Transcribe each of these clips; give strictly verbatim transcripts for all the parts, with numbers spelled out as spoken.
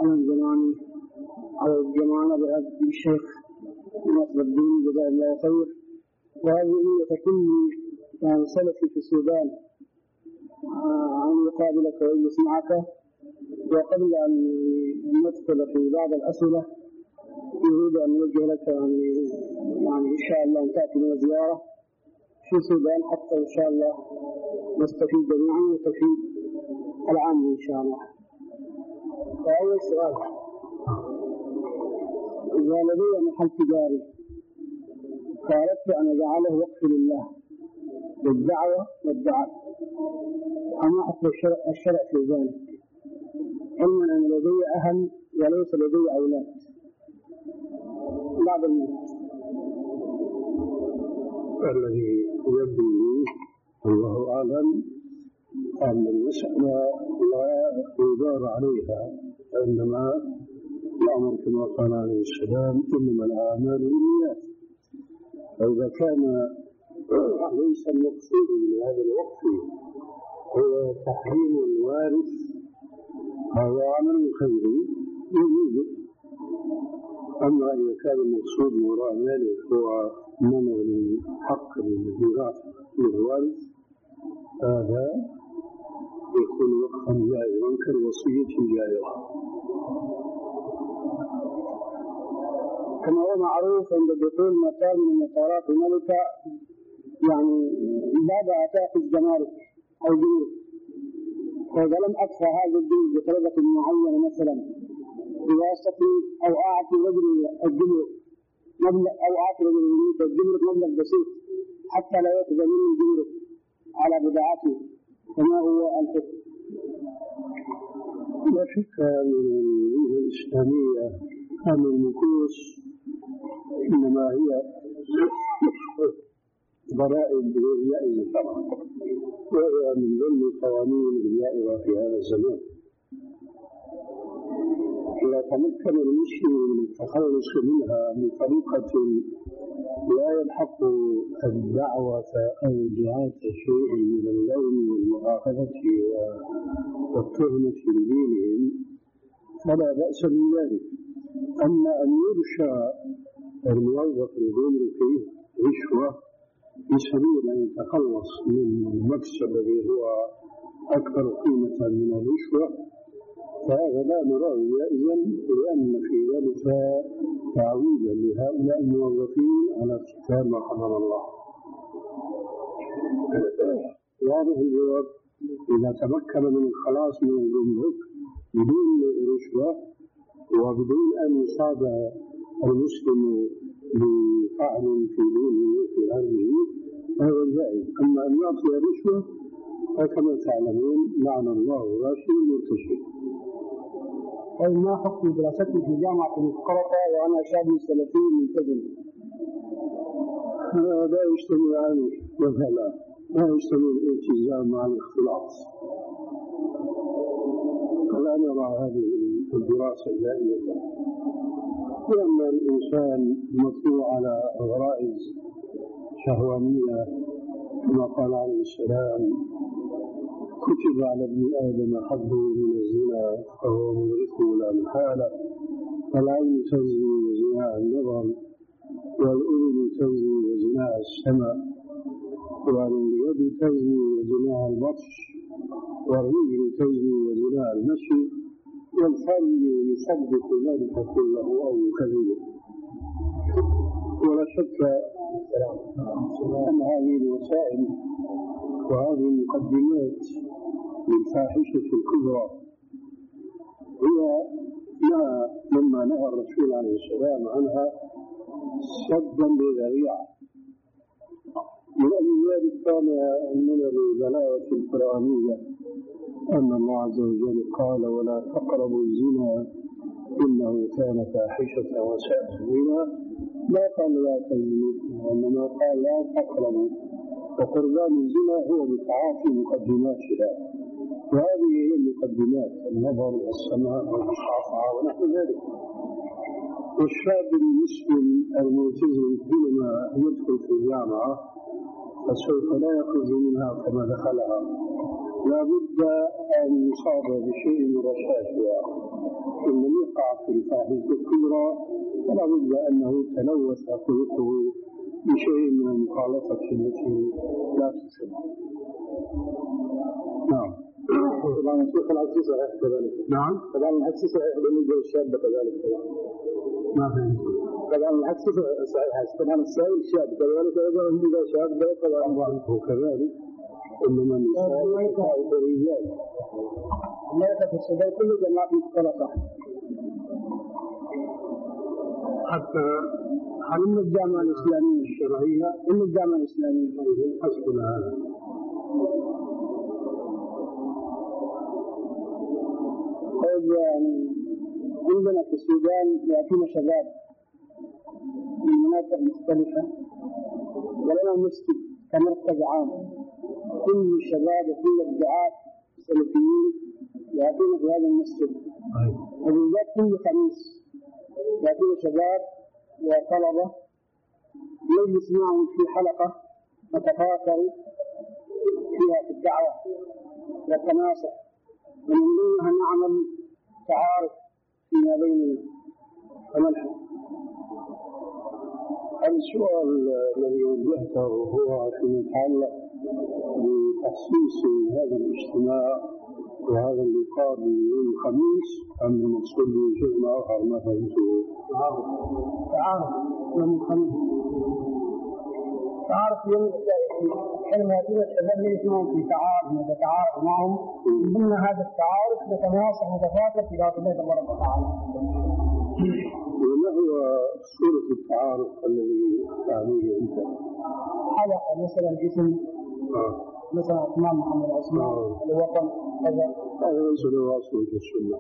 على الزمان على الجماعة بهذا الشيخ نصر الدين جزاه الله خير. وهذه هي كل يعني سلفي في السودان عن يقابلك ويسمعك. وقبل أن ندخل في بعض الأسئلة يريد أن نوجه لك يعني, يعني إن شاء الله أن تأتي من زيارة في السودان حتى إن شاء الله نستفيد جميعا وتفيد العام إن شاء الله. فأول سؤال: إذا لدي محل تجاري فأردت أن أجعله وقف لله بالدعوة والدعاء، أما حكم الشرع, الشرع في ذلك؟ إما أن لدي أهل وليس لدي أولاد بعد الموت. الذي يبدو الله أعلم أن المسألة لا يدار عليها، إنما الأمر كما قال عليه السلام: إنما الأعمال بالنيات. فإذا كان ليس المقصود من هذا الوقف هو تحريم الوارث، هذا عمل خيري يجوز. أما إذا كان المقصود وراء ذلك هو منع الحق للميراث للوارث، هذا يكون وقفا جائزا كالوصية الجائزة. كما هو معروف عند دخول مكان من مطارات الملكة يعني بعد أتاك الجمارك أو جنود، فإذا لم أدفع هذا الجنود بطلبة معينة مثلا بواسطة أو أعطي رجل الجمرك مبلغ أو أعطي رجل الجمرك مبلغ بسيط حتى لا يأخذ منه الجمرك على بضاعته، فما هو الحكم؟ لا شك أن الجهة الإسلامية أن المكوس إنما هي ضرائب غير جائزة طبعا، وهي من ضمن القوانين الجائزة في هذا الزمان. إذا تمكن المسلم من التخلص منها بطريقة لا يلحق الدعوة أو دعاة شيء من اللوم والمؤاخذة والتهمة لدينهم فلا بأس من ذلك. أما أن يرشى الموظف الجمركي رشوة في سبيل أن يتخلص من المكسب الذي هو أكثر قيمة من الرشوة، فهذا لا نراه جائزا، لأن في ذلك تعويضا لهؤلاء الموظفين على ارتكاب ما حرم الله. واضح الجواب: إذا تمكن من الخلاص من الجمرك بدون رشوة وبدون أن يصاب المسلم بطعن في دينه وفي أرضه هذا جائز. أما أن يعطي رشوة فكما تعلمون لعن الله الراشي المرتشي. طيب، ما حكم دراستي في جامعة القرطة وأنا شاب سلفي ملتزم؟ لا يجتمعان مثلا، لا يجتمع الالتزام مع الاختلاط. لا نرى هذه الدراسة جائزة، لأن الإنسان مطلوع على غرائز شهوانية كما قال عليه السلام: كتب على ابن آدم حظه من الزنا فهو مدركه لا محالة. فالعين تزني وزناها النظر، والأذن تزني وزناها السمع، واليد تزني وزناها البطش، والرجل تزني وزناها المشي، والفرج يصدق ذلك كله أو يكذبه. ولا شك أن هذه الوسائل وهذه المقدمات للفاحشة الكبرى هي ما لما نهى الرسول عليه السلام عنها صدا للذريعة. ولأجل ذلك كان من البلاغة القرآنية أن الله عز وجل قال: ولا تقربوا الزنا إنه كان فاحشة وساء سبيلا. لا قال لا تزنوا، وإنما قال لا تقربوا، وقربان الزنا هو بتعاطي مقدماتها، وهذه هي المقدمات: النظر والسماع والمصافحة ونحو ذلك. والشاب المسلم الملتزم حينما يدخل في الجامعة فسوف لا يخرج منها كما دخلها، لا بد أن يصاب بشيء من رشاشها، إن لم يقع في الفاحشة الكبرى فلا بد أنه تلوث خلقه بشيء من المخالطة التي لا تسمع. نعم. طبعا الشيخ العكس صحيح كذلك. نعم. طبعا العكس صحيح بالنسبة للشاب كذلك. ما فهمت. طبعا العكس صحيح. طبعا السائل شاب كذلك أيضا بالنسبة للشاب طبعا هو كذلك. إنما النساء يقع الرجال. الملكة في السودان كل جماعة مختلطة. حتى علم الجامعة الإسلامية الشرعية علم الجامعة الإسلامية أيضا حسبنا هذا. طيب يعني عندنا في السودان يأتينا شباب من مناطق مختلفة ولنا مسجد كمركز عام كل الشباب وكل الدعاة السلفيين يأتون في هذا المسجد وبالذات كل خميس يأتون شباب وطلبة نجلس معهم في حلقة نتفاكر فيها في الدعوة والتناصح ومن ضمنها نعمل تعارف فيما بيننا وملحق. السؤال الذي وجهته هو فيما يتعلق بتخصيص هذا الاجتماع وهذا اللقاء يوم الخميس أم المقصود بشيء آخر ما فهمته؟ تعارف يوم الخميس تعارف يوم حينما يأتون الشباب يجلسون في تعارف نتعارف معهم من ضمن هذا التعارف نتناصح ونتفاكر في ذات الله تبارك وتعالى. وما هو صورة التعارف الذي تعنيه أنت؟ حلقة مثلا اسم آه. مثلا عثمان محمد عثمان آه. الوطن كذا. هذا ليس له أصل في السنة.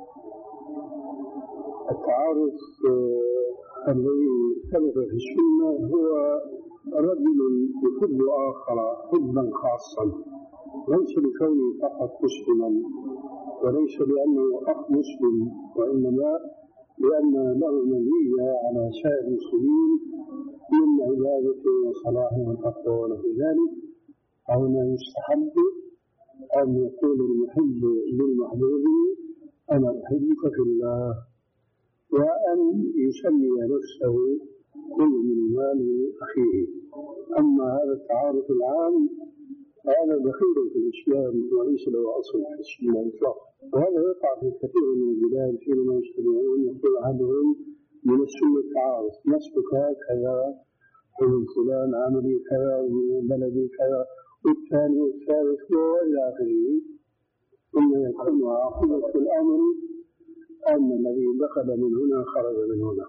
التعارف آه الذي ثبت في السنة هو رجل يحب آخر حبا خاصا ليس لكونه فقط مسلما وليس لأنه أخ مسلم وإنما لأن له مزية على سائر المسلمين من عبادته وصلاحه والتقوى ونحو ذلك. هنا يستحب أن يقول المحب للمحبوب أنا أحبك في الله وأن يسمي نفسه كل من مال أخيه. أما هذا التعارف العام هذا دخيل في الإسلام وليس له أصل في السنة إطلاقا. وهذا يقع في كثير من البلاد حينما يجتمعون يقول أحدهم من السنة التعارف نسبك كذا ومن فلان عملي كذا ومن بلدي كذا والثاني والثالث وإلى آخره. ثم يكون عاقبة الأمر أن الذي دخل من هنا خرج من هنا.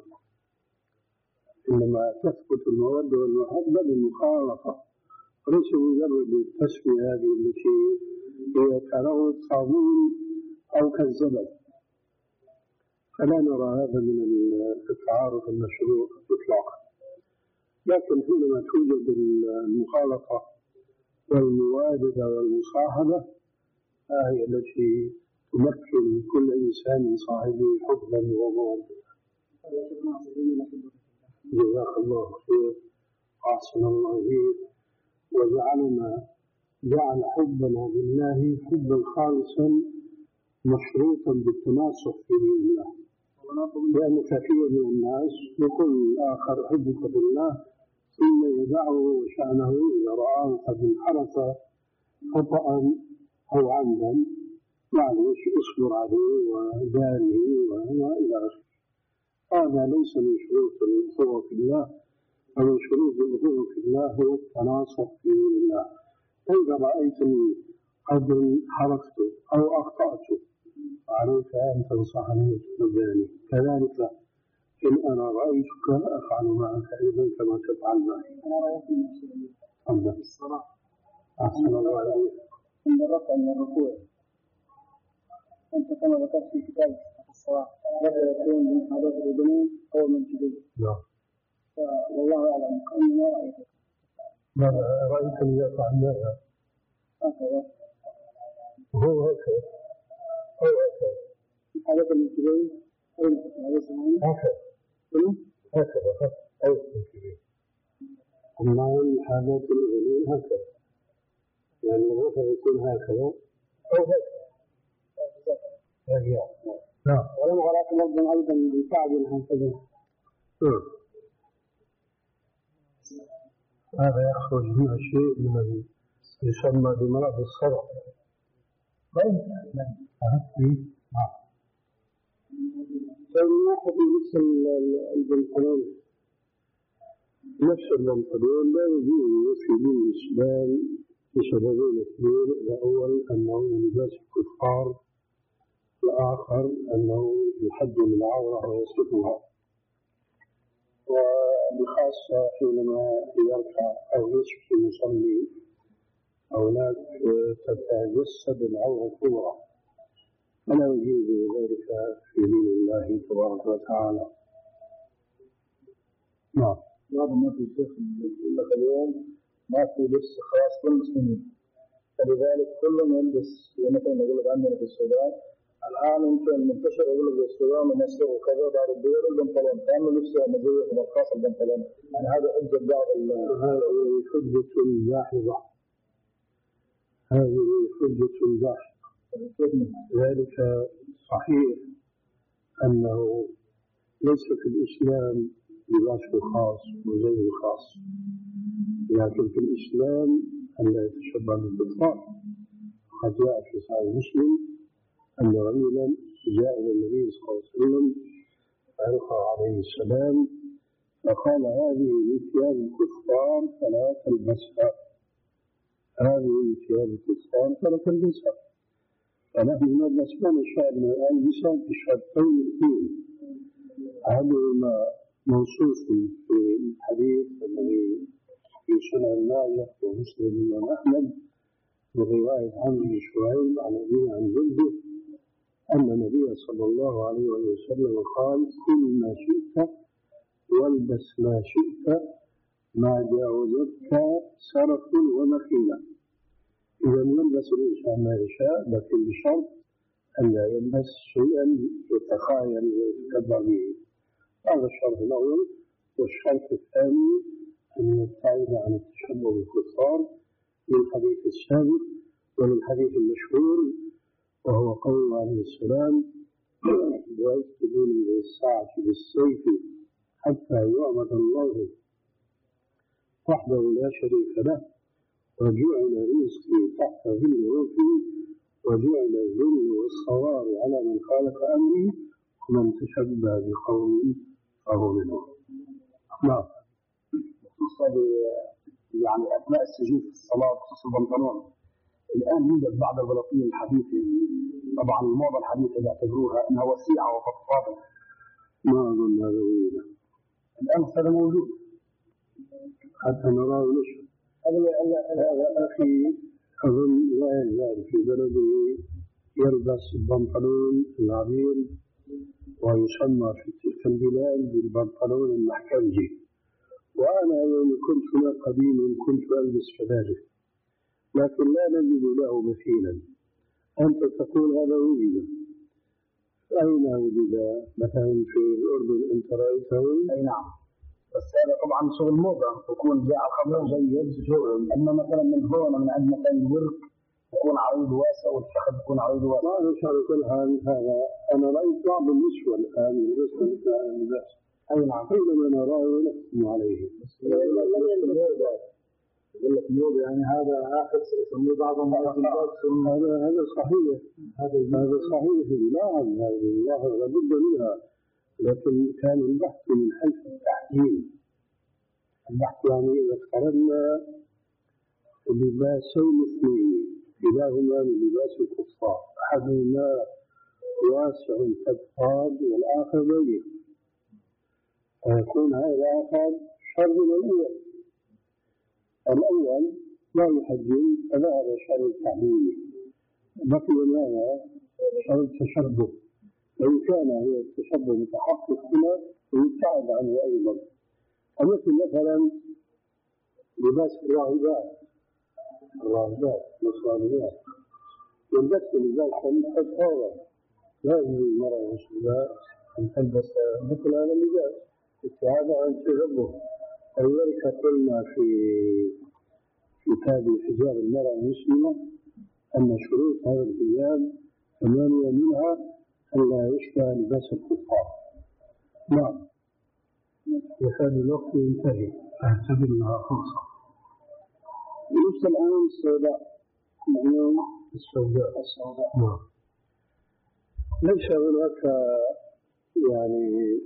إنما تثبت المودة والمحبة بالمخالطة وليس مجرد التسمية هذه التي هي كروت صابون أو كالزبد. فلا نرى هذا من التعارف المشروع إطلاقا. لكن حينما توجد المخالطة والموادة والمصاحبة هي التي تمكن كل إنسان صاحبه حبا ومودة. جزاك الله خير أحسن الله إليك وجعلنا جعل حبنا لله حبا خالصا مشروطا بالتناصح في دين الله. لأن كثير من الناس يقول الآخر أحبك بالله ثم يدعه شأنه إذا رآه قد انحرف خطأ أو عمدا معلش اصبر عليه وداره وإلى آخره. هذا ليس من شروط الأخوة في الله. ومن شروط الأخوة في الله هو التناصح في دين الله. فإذا رأيتني قد انحرفت أو أخطأت عليك أن تنصحني وتنبهني كذلك إن أنا رأيتك أفعل معك أيضا كما تفعل معي. أنا رأيت من الصلاة أحسن الله عليك. عند الرفع من الركوع أنت كما ذكرت في كتابك الصلاة بدأ يكون من حدث الأذنين أو من جديد. نعم. والله أعلم أني ما رأيتك. ماذا رأيتني يفعل ماذا؟ هكذا. هو هكذا. هو هكذا. حدث من جديد أو من جديد. هكذا. هكذا. أو من جديد. أما من حالات الأذنين هكذا. يعني الرفع يكون هكذا أو هكذا. نعم. نعم. لفظا أيضا بكعب هكذا. هذا يخرج منه شيء من الذي يسمى بمرض الصدق. طيب فالواحد نفس البنطلون نفس البنطلون لا يجوز في دين الإسلام لسببين اثنين. الأول أنه لباس الكفار، الآخر أنه يحجم العورة ويصفها، وبخاصة حينما يركع أو يسجد يصلي هناك تتجسد العورة الكبرى، فلا يجوز ذلك في دين الله تبارك وتعالى. نعم. بعض الناس الشيخ يقول لك اليوم ما في لبس خاص بالمسلمين، فلذلك كلهم يلبس. مثلا يقول لك عندنا في السودان الآن يمكن منتشر يقول لك السودان ومصر وكذا بعض الدول البنطلون كانوا لبسه مزيف ومرخص البنطلون، يعني هذا حجة بعض هذه حجة داحضة، هذه حجة داحضة. ذلك صحيح أنه ليس في الإسلام لباس خاص وزي خاص، لكن في الإسلام أن لا يتشبه بالكفار. قد جاء في صحيح مسلم أن رجلا جاء إلى النبي صلى الله عليه وسلم عليه السلام فقال هذه من ثياب الكفار فلا تلبسها، هذه من ثياب الكفار فلا تلبسها. فنحن نلبس ما نشاء من الألبسة بشرطين اثنين، أحدهما منصوص في الحديث الذي في سنن ماجه ومسلم الإمام أحمد برواية عمرو بن شعيب عن أبيه عن جده أن النبي صلى الله عليه وسلم قال كل ما شئت والبس ما شئت ما جاوزتك سرف ومخيلة. إذا يلبس الإنسان ما يشاء لكن بشرط أن لا يلبس شيئا يتخايل ويتكبر به، هذا الشرط الأول. والشرط الثاني أن يبتعد عن التشبه بالكفار للحديث السابق وللحديث المشهور وهو قول عليه السلام ويكتبون إلى الساعة بالسيف حتى يعبد الله وحده لا شريك له وجعل رزقي تحت ظل روحي وجعل الذل والصواب على من خالف أمري ومن تشبه بقوم فهو منهم. نعم. خصوصا يعني أثناء السجود في الصلاة خصوصا البنطلون، الآن يوجد بعض البلاطين الحديثة طبعا الموضة الحديثة يعتبروها أنها وسيعة وفضفاضة. ما أظن هذا وينه الآن هذا موجود حتى نراه نشر. هذا أخي أظن لا يزال في بلده يلبس البنطلون العريض ويسمى في تلك البلاد بالبنطلون المحكمجي، وأنا يوم كنت هنا قديما كنت ألبس كذلك لكن لا نجد له مثيلا. أنت تقول هذا وجد، أين وجد؟ مثلا في الأردن أنت رأيته؟ أي نعم، بس هذا طبعا شغل موضة يكون جاء الخمر جيد شغل، أما مثلا من هون من عند مثلا الورك يكون عريض واسع والفخذ يكون عريض واسع. ما نشعر كل حال هذا. أنا رأيت بعض النسوة الآن يلبسون اللباس. أي نعم. حينما نراه نحكم عليه. يقول لك موضة يعني هذا آخر يسميه بعضهم هذا هذا صحيح. هذا هذا صحيح. نعم هذه الله لابد منها، لكن كان البحث من حيث التحليل. البحث يعني إذا افترضنا لباسين اثنين كلاهما من لباس الكفار، أحدهما واسع فضفاض والآخر ضيق، فيكون هذا الآخر شر من الأول. الأول لا يحجم فذهب شر التحليل، بقي ماذا؟ شر التشبه. وإن كان هو التشبه متحقق هنا ويبتعد عنه أيضا. ومثل مثلا لباس الراهبات الراهبات والصالحات يلبس لباسا فضفاضا، لا يجوز للمرأة المسلمة أن تلبس مثل هذا اللباس ابتعادا عن التشبه. ولذلك قلنا في كتاب حجاب المرأة المسلمة أن شروط هذا الحجاب ثمانية، منها ألا يشبه لباس الكفار. نعم. وهذا الوقت ينتهي، أعتبر لها فرصة. لبس العام السوداء العيون السوداء السوداء نعم. ليس هناك يعني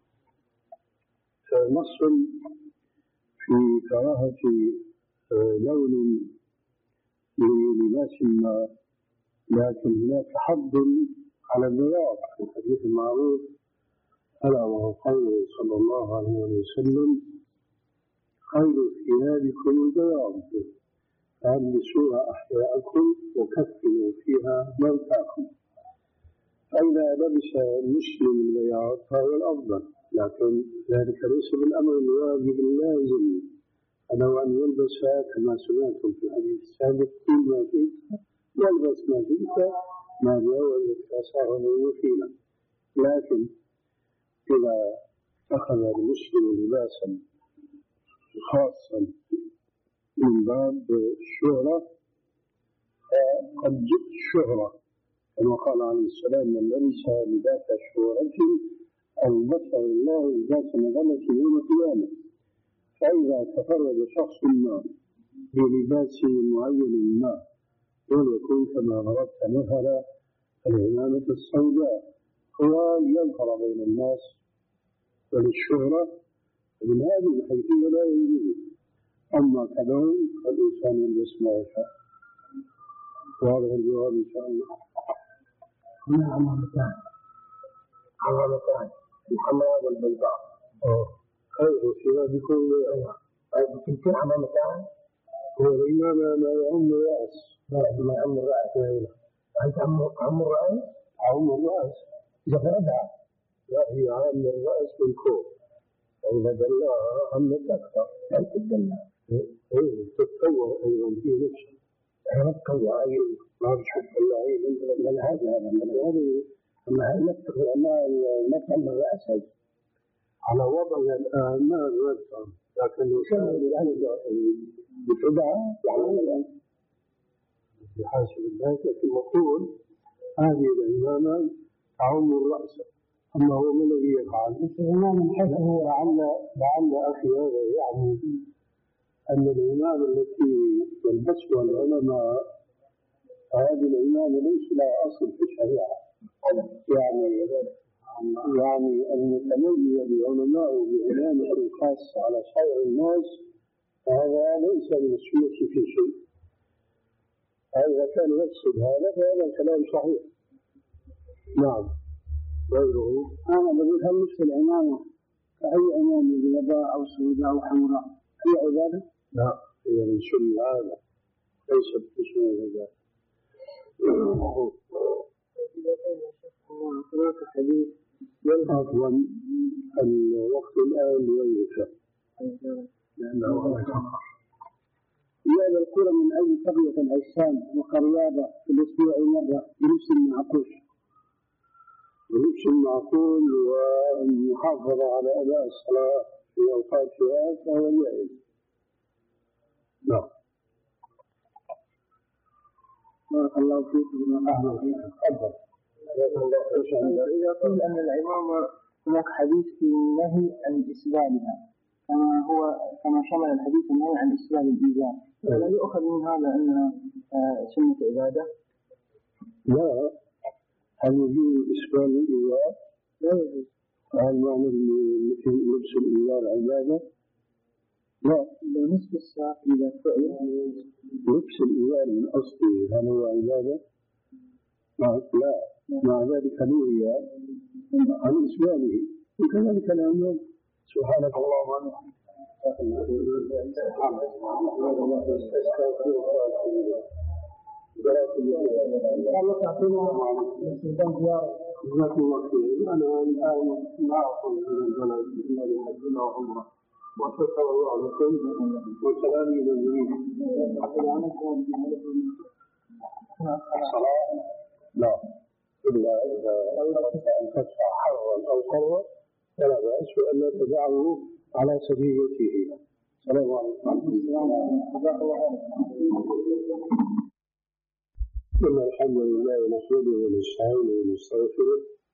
نص في كراهة لون للباس ما، لكن هناك حظ على البياض في الحديث المعروف ألا وهو قوله صلى الله عليه وسلم: خير ثيابكم البياض فألبسوها أحياءكم وكفنوا فيها موتاكم. فإذا لبس المسلم البياض فهو الأفضل، لكن ذلك ليس بالأمر الواجب اللازم، أنه أن يلبس كما سمعتم في الحديث السابق كل ما شئت والبس ما شئت ما جاوزك أساره وكيلا. لكن إذا أخذ المسلم لباسا خاصا من باب الشهرة فقد جئت شهرة، كما قال عليه السلام: من لبس لباس شهرة ألبسه الله لباس مذلة يوم القيامة. فإذا تفرد شخص ما بلباس معين ما وليكن كما ضربت مثلا العمامة السوداء هو يظهر بين الناس وللشهرة، من هذه الحيثية لا يجوز. أما كلون فالإنسان يلبس ما يشاء. وهذا الجواب إن شاء الله. هنا عمامتان عمامتان الحمراء والبيضاء خير ثيابكم البياض. يمكن عمامتان هو الإمام ما يعم الرأس، ما يعم الرأس. أنت عم الرأس؟ عم الرأس إذا فردها لا، هي عام الرأس بالكوع، وإذا دلاها عمت أكثر. لا تدلها. إيه تتطور أيضا في نفسه. أنا تطور أيضا ما بتحب الله أيضا من هذا هذا من هذه. أما هل نتفق ما ما تعم الرأس هي على وضعها الآن ما نفهم، لكن لو كان بتدعى يعني الآن بحاسب الناس، لكن المفروض هذه العمامة تعم الرأس. أما هو ما الذي يفعل؟ لعل لعل أخي هذا يعني أن العمامة التي يلبسها العلماء هذه العمامة ليس لها أصل في الشريعة. يعني يعني أن يتميز العلماء بعلامة خاصة على سائر الناس هذا ليس من السنة في شيء. إذا كان يقصد هذا فهذا الكلام صحيح. نعم. غيره أنا بقول هل نفس العمامة كأي عمامة بيضاء أو سوداء أو حمراء هي عبادة؟ لا، هي من سنة هذا ليست بسنة العبادة. هناك حديث عفوا الوقت الآن لغيرك لأنه هو يتأخر. يأتي القرى من أي قرية العشان وقريابة في الأسبوع مرة بنفس المعقول بنفس المعقول والمحافظة على أداء الصلاة في أوقاتها فهو جائز. نعم. بارك الله فيك بما أهلا فيك. تفضل. إذا قيل أن العمامة هناك حديث في النهي عن إسبالها كما هو كما شمل الحديث النهي عن إسبال الإزار، فلا يؤخذ من هذا أنها سنة عبادة؟ لا. هل يجوز إسبال الإزار؟ لا يجوز. هل معنى مثل لبس الإزار عبادة؟ لا. إذا نصف الساق إذا فعل لبس الإزار من أصله هل هو عبادة؟ لا. مع ذلك نهي عن إسباله وكذلك العمام. سبحانك اللهم وبحمدك الله تعطينا استخدام زيارة. جزاكم الله خير. أنا الآن ما أقول من البلد إلا لحجنا وعمرة وشكر الله لكم والسلام إلى الجميع. الصلاة لا إلا إذا أردت أن تدفع حرا أو قرا فلا بأس وألا تدعه على سجيته. السلام عليكم. إن الحمد لله نحمده ونستعينه ونستغفره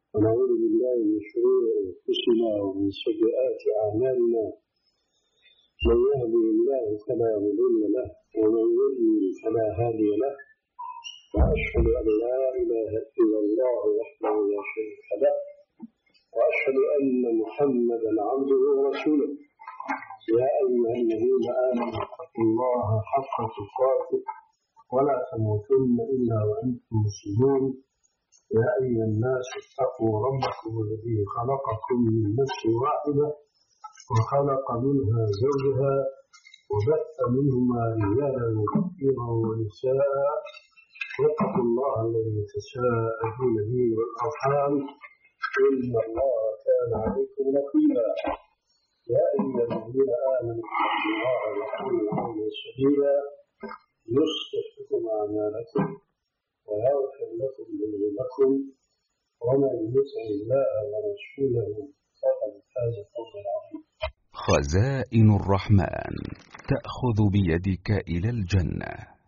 ونعوذ بالله من شرور أنفسنا ومن سيئات أعمالنا من يهده الله فلا مضل له ومن يضلل فلا هادي له وأشهد أن لا إله إلا الله وحده لا شريك له وأشهد أن محمدا عبده ورسوله يا أيها الذين آمنوا اتقوا الله حق تقاته ولا تموتن إلا وأنتم مسلمون يا أيها الناس اتقوا ربكم الذي خلقكم من نفس واحدة وخلق منها زوجها وبث منهما رجالا كثيرا ونساء واتقوا الله الذي تساءلون به والأرحام إن الله كان عليكم رقيبا يا أيها الذين آمنوا اتقوا الله وقولوا قولا سديدا يصلح لكم أعمالكم ويغفر لكم ذنوبكم ومن يطع الله ورسوله فقد فاز فوزا عظيما. خزائن الرحمن تأخذ بيدك إلى الجنة.